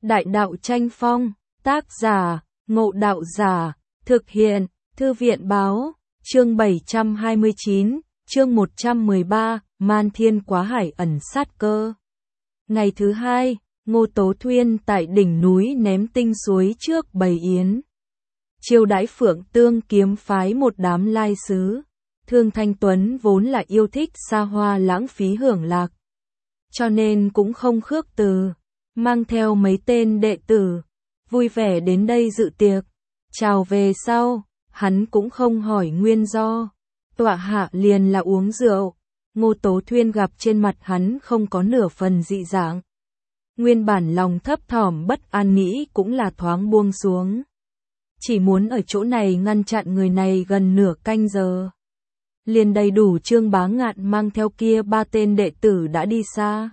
Đại đạo tranh phong, tác giả, Ngộ Đạo Giả, thực hiện, Thư viện báo, chương 729, chương 113, Man Thiên Quá Hải ẩn sát cơ. Ngày thứ hai, Ngô Tố Thuyên tại đỉnh núi ném tinh suối trước bày yến. Chiêu đãi Phượng Tương kiếm phái một đám lai sứ. Thương Thanh Tuấn vốn là yêu thích xa hoa lãng phí hưởng lạc, cho nên cũng không khước từ, mang theo mấy tên đệ tử, vui vẻ đến đây dự tiệc. Chào về sau, hắn cũng không hỏi nguyên do, tọa hạ liền là uống rượu. Ngô Tố Thuyên gặp trên mặt hắn không có nửa phần dị dạng. Nguyên bản lòng thấp thỏm bất an nghĩ cũng là thoáng buông xuống. Chỉ muốn ở chỗ này ngăn chặn người này gần nửa canh giờ. Liền đầy đủ Trương Bá Ngạn mang theo kia ba tên đệ tử đã đi xa.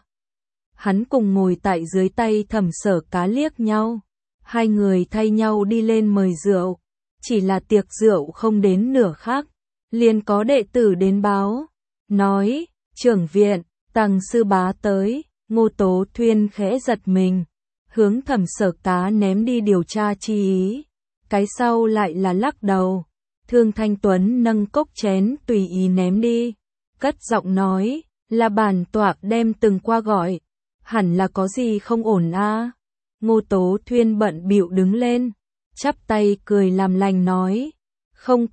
Hắn cùng ngồi tại dưới tay Thẩm Sở Cá liếc nhau. Hai người thay nhau đi lên mời rượu. Chỉ là tiệc rượu không đến nửa khắc, liền có đệ tử đến báo. Nói, trưởng viện, Tằng sư bá tới. Ngô Tố Thuyên khẽ giật mình, hướng Thẩm Sở Cá ném đi điều tra chi ý. Cái sau lại là lắc đầu. Thương Thanh Tuấn nâng cốc chén tùy ý ném đi, cất giọng nói, là bản tọa đem từng qua gọi, hẳn là có gì không ổn a. Ngô Tố Thuyên bận bịu đứng lên, chắp tay cười làm lành nói, không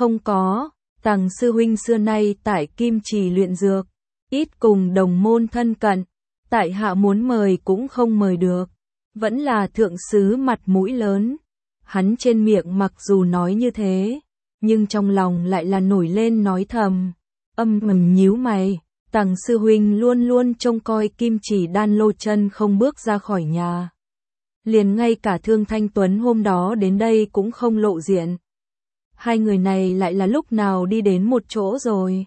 có, Tằng sư huynh xưa nay tại Kim Trì luyện dược, ít cùng đồng môn thân cận, tại hạ muốn mời cũng không mời được, vẫn là thượng sứ mặt mũi lớn. Hắn trên miệng mặc dù nói như thế, nhưng trong lòng lại là nổi lên nói thầm, nhíu mày, Tằng sư huynh luôn luôn trông coi Kim Chỉ Đan Lô chân không bước ra khỏi nhà. Liền ngay cả Thương Thanh Tuấn hôm đó đến đây cũng không lộ diện. Hai người này lại là lúc nào đi đến một chỗ rồi?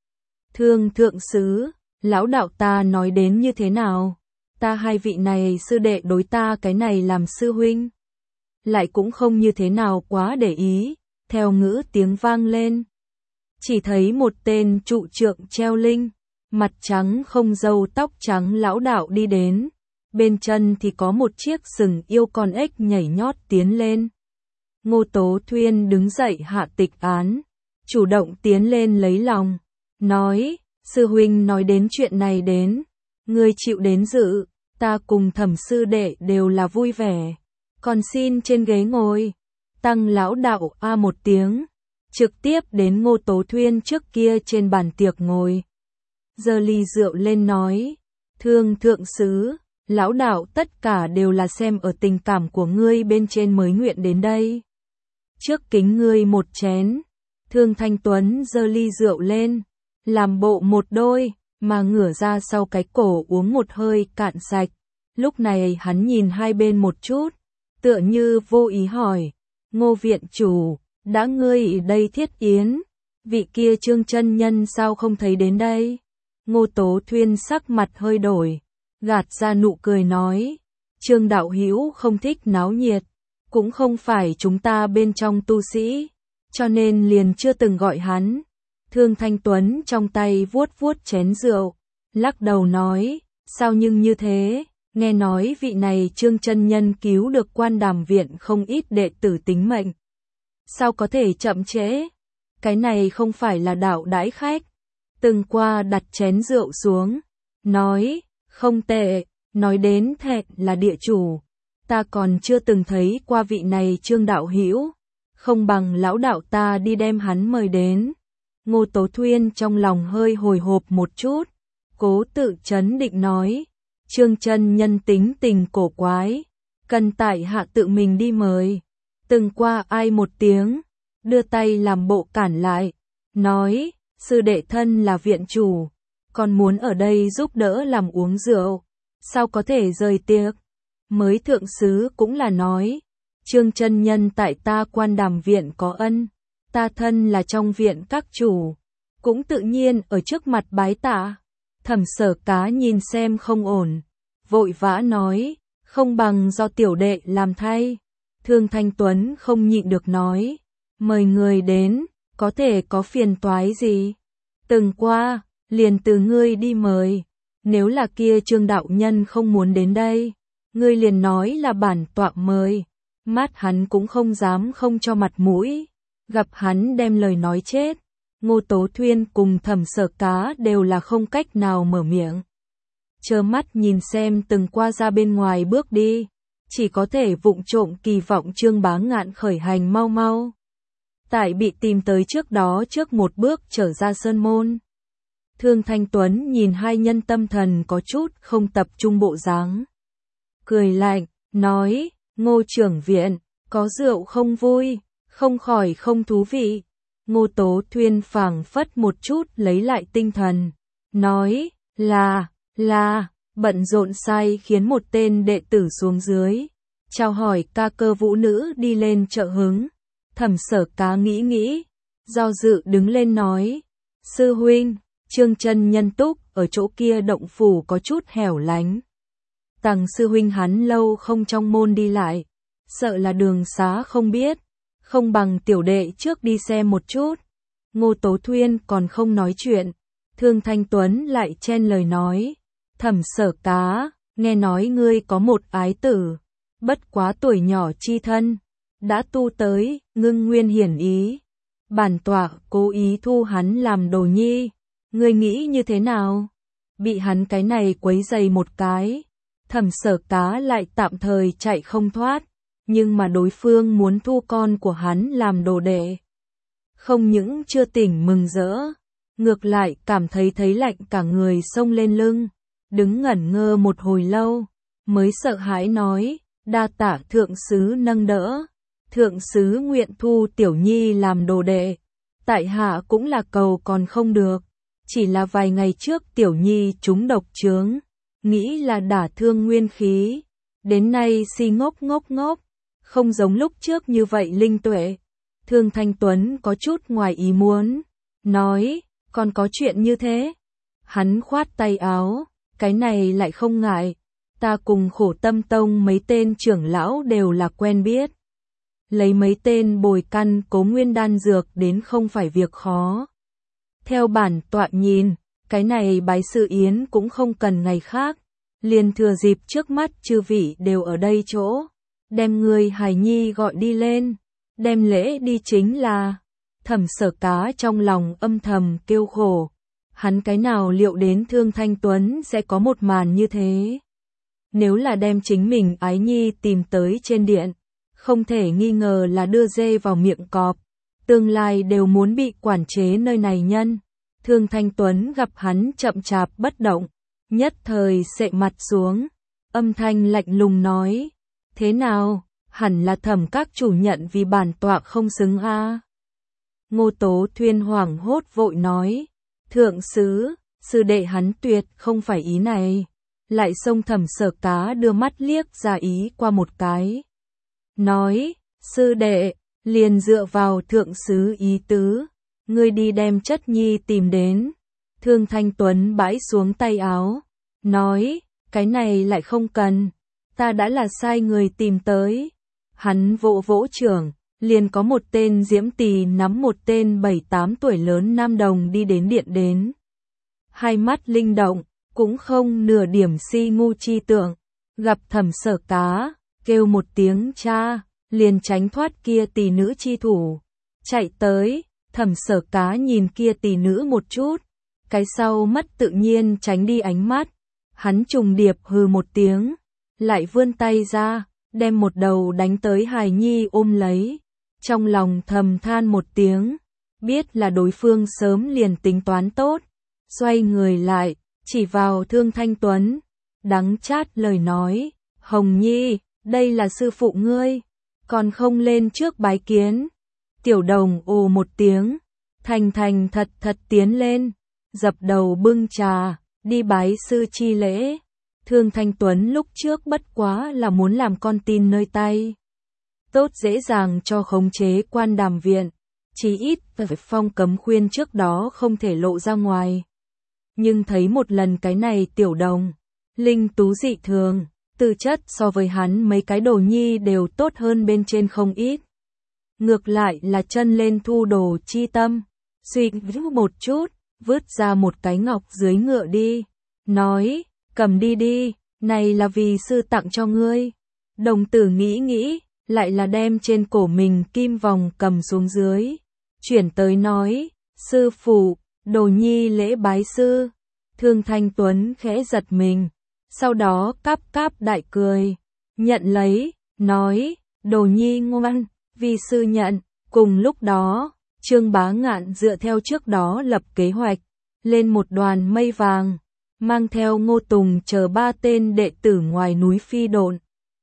Thương thượng sứ, lão đạo ta nói đến như thế nào? Ta hai vị này sư đệ đối ta cái này làm sư huynh. Lại cũng không như thế nào quá để ý, theo ngữ tiếng vang lên. Chỉ thấy một tên trụ trượng treo linh, mặt trắng không râu tóc trắng lão đạo đi đến, bên chân thì có một chiếc sừng yêu con ếch nhảy nhót tiến lên. Ngô Tố Thuyên đứng dậy hạ tịch án, chủ động tiến lên lấy lòng, nói, sư huynh nói đến chuyện này đến, ngươi chịu đến dự, ta cùng Thẩm sư đệ đều là vui vẻ. Còn xin trên ghế ngồi. Tăng lão đạo a một tiếng, trực tiếp đến Ngô Tố Thuyên trước kia trên bàn tiệc ngồi. Giơ ly rượu lên nói, Thương thượng sứ, lão đạo tất cả đều là xem ở tình cảm của ngươi bên trên mới nguyện đến đây. Trước kính ngươi một chén. Thương Thanh Tuấn giơ ly rượu lên, làm bộ một đôi, mà ngửa ra sau cái cổ uống một hơi cạn sạch. Lúc này hắn nhìn hai bên một chút, tựa như vô ý hỏi, Ngô viện chủ, đã ngươi ở đây thiết yến, vị kia Trương chân nhân sao không thấy đến đây? Ngô Tố Thuyên sắc mặt hơi đổi, gạt ra nụ cười nói, Trương đạo hữu không thích náo nhiệt, cũng không phải chúng ta bên trong tu sĩ, cho nên liền chưa từng gọi hắn. Thương Thanh Tuấn trong tay vuốt vuốt chén rượu, lắc đầu nói, sao nhưng như thế? Nghe nói vị này Trương chân nhân cứu được Quan Đàm viện không ít đệ tử tính mệnh. Sao có thể chậm trễ? Cái này không phải là đạo đãi khách. Từng qua đặt chén rượu xuống, nói, không tệ, nói đến thẹn là địa chủ. Ta còn chưa từng thấy qua vị này Trương đạo hữu, không bằng lão đạo ta đi đem hắn mời đến. Ngô Tố Thuyên trong lòng hơi hồi hộp một chút, cố tự trấn định nói, Trương chân nhân tính tình cổ quái, cần tại hạ tự mình đi mời. Từng qua ai một tiếng, đưa tay làm bộ cản lại, nói, sư đệ thân là viện chủ, còn muốn ở đây giúp đỡ làm uống rượu, sao có thể rời tiệc? Mới thượng sứ cũng là nói, Trương chân nhân tại ta Quan Đàm viện có ân, ta thân là trong viện các chủ, cũng tự nhiên ở trước mặt bái tạ. Thẩm Sở Cá nhìn xem không ổn, vội vã nói, không bằng do tiểu đệ làm thay. Thương Thanh Tuấn không nhịn được nói, mời người đến, có thể có phiền toái gì? Từng qua, liền từ ngươi đi mời, nếu là kia Trương đạo nhân không muốn đến đây, Ngươi liền nói là bản tọa mời. Mắt hắn cũng không dám không cho mặt mũi. Gặp hắn đem lời nói chết. Ngô Tố Thuyên cùng Thẩm Sở Cá đều là không cách nào mở miệng. Trơ mắt nhìn xem từng qua ra bên ngoài bước đi. Chỉ có thể vụng trộm kỳ vọng Trương Bá Ngạn khởi hành mau mau. Tại bị tìm tới trước đó trước một bước trở ra sơn môn. Thương Thanh Tuấn nhìn hai nhân tâm thần có chút không tập trung bộ dáng. Cười lạnh, nói, Ngô trưởng viện, có rượu không vui, không khỏi không thú vị. Ngô Tố Thuyên phảng phất một chút lấy lại tinh thần, nói, là, bận rộn sai khiến một tên đệ tử xuống dưới. Chào hỏi ca cơ vũ nữ đi lên trợ hứng. Thẩm Sở Cá nghĩ, do dự đứng lên nói, sư huynh, Trương chân nhân túc ở chỗ kia động phủ có chút hẻo lánh. Tằng sư huynh hắn lâu không trong môn đi lại, sợ là đường xá không biết, không bằng tiểu đệ trước đi xem một chút. Ngô Tố Thuyên còn không nói chuyện, Thương Thanh Tuấn lại chen lời nói, Thẩm Sở Cá, nghe nói ngươi có một ái tử, bất quá tuổi nhỏ chi thân, đã tu tới, ngưng nguyên hiển ý. Bản tọa cố ý thu hắn làm đồ nhi, ngươi nghĩ như thế nào? Bị hắn cái này quấy dày một cái, Thẩm Sở Cá lại tạm thời chạy không thoát, nhưng mà đối phương muốn thu con của hắn làm đồ đệ. Không những chưa tỉnh mừng rỡ, ngược lại cảm thấy lạnh cả người xông lên lưng, đứng ngẩn ngơ một hồi lâu, mới sợ hãi nói, đa tạ thượng sứ nâng đỡ, thượng sứ nguyện thu tiểu nhi làm đồ đệ, tại hạ cũng là cầu còn không được, chỉ là vài ngày trước tiểu nhi trúng độc chướng, nghĩ là đả thương nguyên khí, đến nay si ngốc, không giống lúc trước như vậy linh tuệ. Thương Thanh Tuấn có chút ngoài ý muốn, nói, còn có chuyện như thế. Hắn khoát tay áo, cái này lại không ngại, ta cùng Khổ Tâm Tông mấy tên trưởng lão đều là quen biết. Lấy mấy tên bồi căn cố nguyên đan dược đến không phải việc khó. Theo bản tọa nhìn, cái này bái sự yến cũng không cần ngày khác, liền thừa dịp trước mắt chư vị đều ở đây chỗ, đem người hài nhi gọi đi lên, đem lễ đi chính là. Thẩm Sở Cá trong lòng âm thầm kêu khổ, hắn cái nào liệu đến Thương Thanh Tuấn sẽ có một màn như thế. Nếu là đem chính mình ái nhi tìm tới trên điện, không thể nghi ngờ là đưa dê vào miệng cọp, tương lai đều muốn bị quản chế nơi này nhân. Thương Thanh Tuấn gặp hắn chậm chạp bất động, nhất thời sệ mặt xuống, âm thanh lạnh lùng nói, thế nào, hẳn là Thẩm các chủ nhận vì bản tọa không xứng a. Ngô Tố Thuyên hoảng hốt vội nói, thượng sứ, sư đệ hắn tuyệt không phải ý này. Lại xông Thẩm Sở Cá đưa mắt liếc ra ý qua một cái. Nói, sư đệ, liền dựa vào thượng sứ ý tứ, ngươi đi đem chất nhi tìm đến. Thương Thanh Tuấn bãi xuống tay áo, nói, cái này lại không cần, ta đã là sai người tìm tới. Hắn vỗ vỗ trưởng, liền có một tên diễm tỳ nắm một tên 7-8 tuổi lớn nam đồng đi đến điện đến. Hai mắt linh động, cũng không nửa điểm si ngu chi tưởng, gặp Thẩm Sở Cá, kêu một tiếng cha, liền tránh thoát kia tỷ nữ chi thủ, chạy tới. Thẩm Sở Cá nhìn kia tỷ nữ một chút, cái sau mất tự nhiên tránh đi ánh mắt, hắn trùng điệp hừ một tiếng, lại vươn tay ra, đem một đầu đánh tới hài nhi ôm lấy, trong lòng thầm than một tiếng, biết là đối phương sớm liền tính toán tốt, xoay người lại, chỉ vào Thương Thanh Tuấn, đắng chát lời nói, Hồng Nhi, đây là sư phụ ngươi, còn không lên trước bái kiến. Tiểu đồng ồ một tiếng, thành thật tiến lên, dập đầu bưng trà, đi bái sư chi lễ. Thương Thanh Tuấn lúc trước bất quá là muốn làm con tin nơi tay. Tốt dễ dàng cho khống chế Quan Đàm viện, chí ít phải phong cấm khuyên trước đó không thể lộ ra ngoài. Nhưng thấy một lần cái này tiểu đồng, linh tú dị thường, tư chất so với hắn mấy cái đồ nhi đều tốt hơn bên trên không ít. Ngược lại là chân lên thu đồ chi tâm, suy một chút, vứt ra một cái ngọc dưới ngựa đi, nói, cầm đi đi, Này là vì sư tặng cho ngươi. Đồng tử nghĩ nghĩ, lại là đem trên cổ mình kim vòng cầm xuống dưới. Chuyển tới nói, sư phụ, đồ nhi lễ bái sư. Thương Thanh Tuấn khẽ giật mình, sau đó cáp cáp đại cười, nhận lấy, nói, đồ nhi ngoan, vi sư nhận. Cùng lúc đó, Trương Bá Ngạn dựa theo trước đó lập kế hoạch, lên một đoàn mây vàng, mang theo Ngô Tùng chờ 3 tên đệ tử ngoài núi phi độn.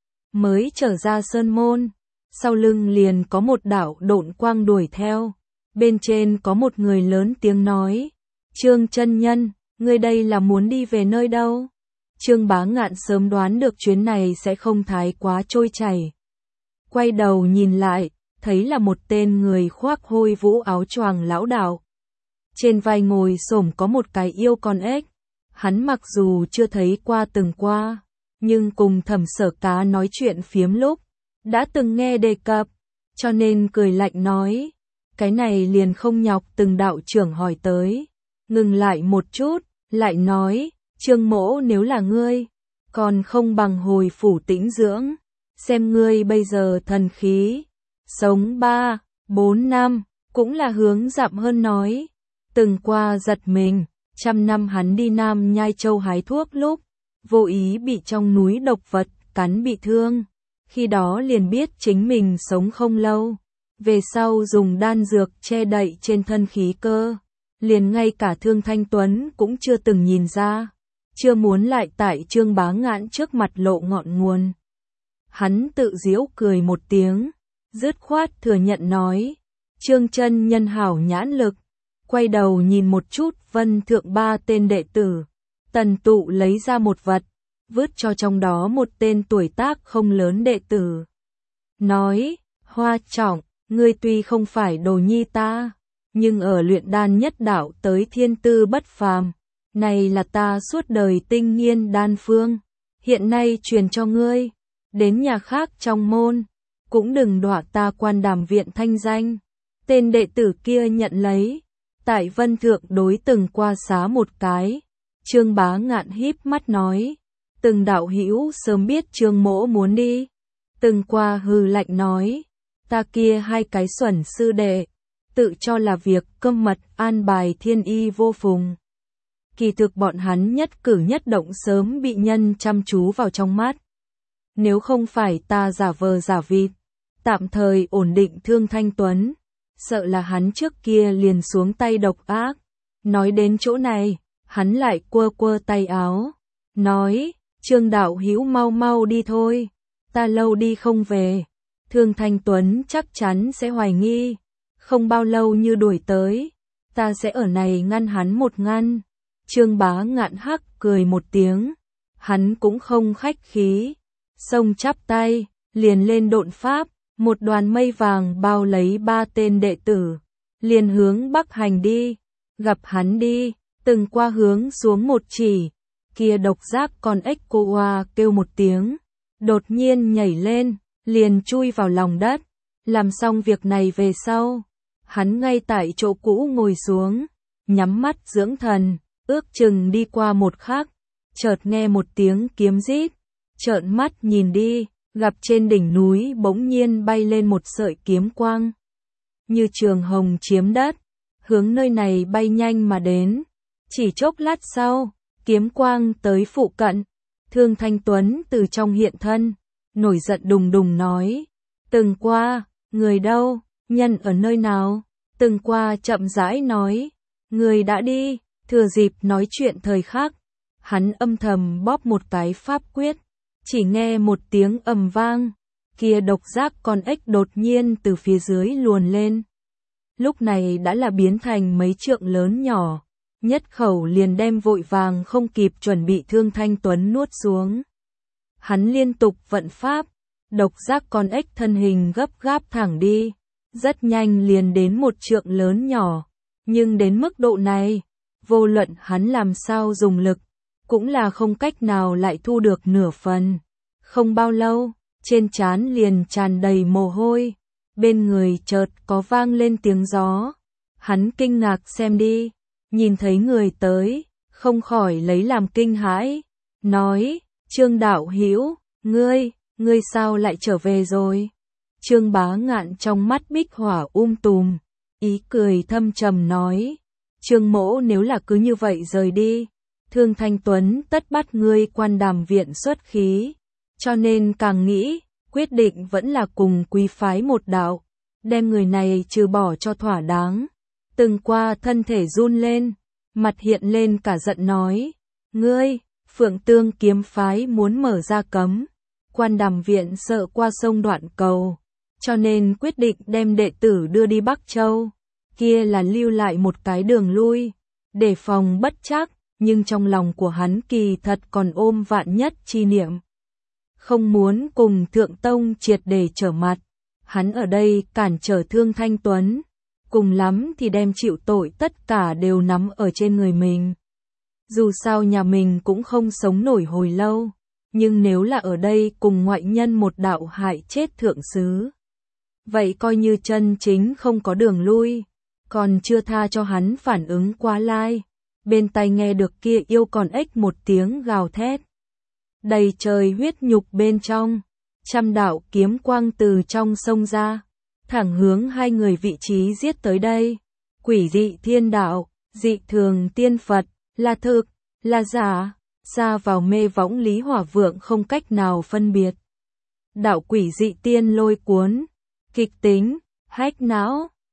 Mới trở ra sơn môn, sau lưng liền có một đạo độn quang đuổi theo, bên trên có một người lớn tiếng nói, Trương chân nhân, ngươi đây là muốn đi về nơi đâu? Trương Bá Ngạn sớm đoán được chuyến này sẽ không thái quá trôi chảy. Quay đầu nhìn lại, thấy là một tên người khoác hôi vũ áo choàng lão đạo. Trên vai ngồi xổm có một cái yêu con ếch. Hắn mặc dù chưa thấy qua từng qua, nhưng cùng Thẩm Sở Cá nói chuyện phiếm lúc, đã từng nghe đề cập, cho nên cười lạnh nói, cái này liền không nhọc từng đạo trưởng hỏi tới. Ngừng lại một chút, lại nói, Trương mỗ nếu là ngươi, còn không bằng hồi phủ tĩnh dưỡng, xem ngươi bây giờ thần khí, sống 3, 4 năm, cũng là hướng dặm hơn nói. Từng qua giật mình, 100 năm hắn đi Nam Nhai Châu hái thuốc lúc, vô ý bị trong núi độc vật cắn bị thương, khi đó liền biết chính mình sống không lâu, về sau dùng đan dược che đậy trên thân khí cơ, liền ngay cả Thương Thanh Tuấn cũng chưa từng nhìn ra, chưa muốn lại tại Trương Bá Ngạn trước mặt lộ ngọn nguồn. Hắn tự giễu cười một tiếng, dứt khoát thừa nhận nói, Trương chân nhân hảo nhãn lực. Quay đầu nhìn một chút Vân Thượng 3 tên đệ tử, Tần Tụ lấy ra một vật, vứt cho trong đó một tên tuổi tác không lớn đệ tử. Nói, Hoa Trọng, ngươi tuy không phải đồ nhi ta, nhưng ở luyện đan nhất đạo tới thiên tư bất phàm, này là ta suốt đời tinh nghiên đan phương, hiện nay truyền cho ngươi, đến nhà khác trong môn, cũng đừng đọa ta Quan Đàm viện thanh danh. Tên đệ tử kia nhận lấy. Tại Vân Thượng đối từng qua xá một cái, Trương Bá Ngạn híp mắt nói, từng đạo hữu sớm biết Trương mỗ muốn đi. Từng qua hừ lạnh nói, ta kia 2 cái xuẩn sư đệ, tự cho là việc câm mật an bài thiên y vô phùng. Kỳ thực bọn hắn nhất cử nhất động sớm bị nhân chăm chú vào trong mắt. Nếu không phải ta giả vờ giả vịt, tạm thời ổn định Thương Thanh Tuấn, sợ là hắn trước kia liền xuống tay độc ác. Nói đến chỗ này, hắn lại quơ quơ tay áo, nói, Trương đạo hữu mau mau đi thôi, ta lâu đi không về. Thương Thanh Tuấn chắc chắn sẽ hoài nghi, không bao lâu như đuổi tới, ta sẽ ở này ngăn hắn một ngăn. Trương Bá Ngạn hắc cười một tiếng, hắn cũng không khách khí, xông chắp tay, liền lên độn pháp. Một đoàn mây vàng bao lấy 3 tên đệ tử, liền hướng Bắc hành đi, gặp hắn đi, từng qua hướng xuống một chỉ, kia độc giác con ếch cô oa kêu một tiếng, đột nhiên nhảy lên, liền chui vào lòng đất, làm xong việc này về sau, hắn ngay tại chỗ cũ ngồi xuống, nhắm mắt dưỡng thần, ước chừng đi qua một khắc, chợt nghe một tiếng kiếm rít, trợn mắt nhìn đi. Gặp trên đỉnh núi bỗng nhiên bay lên một sợi kiếm quang. Như trường hồng chiếm đất, hướng nơi này bay nhanh mà đến. Chỉ chốc lát sau, kiếm quang tới phụ cận. Thương Thanh Tuấn từ trong hiện thân, nổi giận đùng đùng nói. Từng qua, người đâu, nhân ở nơi nào? Từng qua chậm rãi nói. Người đã đi, thừa dịp nói chuyện thời khắc. Hắn âm thầm bóp một cái pháp quyết. Chỉ nghe một tiếng ầm vang, kia độc giác con ếch đột nhiên từ phía dưới luồn lên. Lúc này đã là biến thành mấy trượng lớn nhỏ, nhất khẩu liền đem vội vàng không kịp chuẩn bị Thương Thanh Tuấn nuốt xuống. Hắn liên tục vận pháp, độc giác con ếch thân hình gấp gáp thẳng đi, rất nhanh liền đến một trượng lớn nhỏ, nhưng đến mức độ này, vô luận hắn làm sao dùng lực, cũng là không cách nào lại thu được nửa phần. Không bao lâu, trên trán liền tràn đầy mồ hôi, bên người chợt có vang lên tiếng gió. Hắn kinh ngạc xem đi, nhìn thấy người tới, không khỏi lấy làm kinh hãi, nói, Trương đạo hữu, ngươi sao lại trở về rồi? Trương Bá Ngạn trong mắt bích hỏa tùm, ý cười thâm trầm nói. Trương mỗ nếu là cứ như vậy rời đi, Thương Thanh Tuấn tất bắt ngươi Quan Đàm viện xuất khí, cho nên càng nghĩ, quyết định vẫn là cùng quý phái một đạo, đem người này trừ bỏ cho thỏa đáng. Từng qua thân thể run lên, mặt hiện lên cả giận nói, ngươi, Phượng Tương kiếm phái muốn mở ra cấm, Quan Đàm viện sợ qua sông Đoạn Cầu, cho nên quyết định đem đệ tử đưa đi Bắc Châu, kia là lưu lại một cái đường lui, để phòng bất trắc, nhưng trong lòng của hắn kỳ thật còn ôm vạn nhất chi niệm. Không muốn cùng Thượng Tông triệt để trở mặt, hắn ở đây cản trở Thương Thanh Tuấn, cùng lắm thì đem chịu tội tất cả đều nắm ở trên người mình. Dù sao nhà mình cũng không sống nổi hồi lâu, nhưng nếu là ở đây cùng ngoại nhân một đạo hại chết thượng sứ, vậy coi như chân chính không có đường lui, còn chưa tha cho hắn phản ứng quá lai. Bên tai nghe được kia yêu còn ếch một tiếng gào thét. Đầy trời huyết nhục bên trong, trăm đạo kiếm quang từ trong sông ra, thẳng hướng hai người vị trí giết tới đây. Quỷ dị thiên đạo, dị thường tiên Phật, là thực, là giả, xa vào mê võng Lý Hỏa Vượng không cách nào phân biệt. Đạo quỷ dị tiên lôi cuốn, kịch tính, hách não.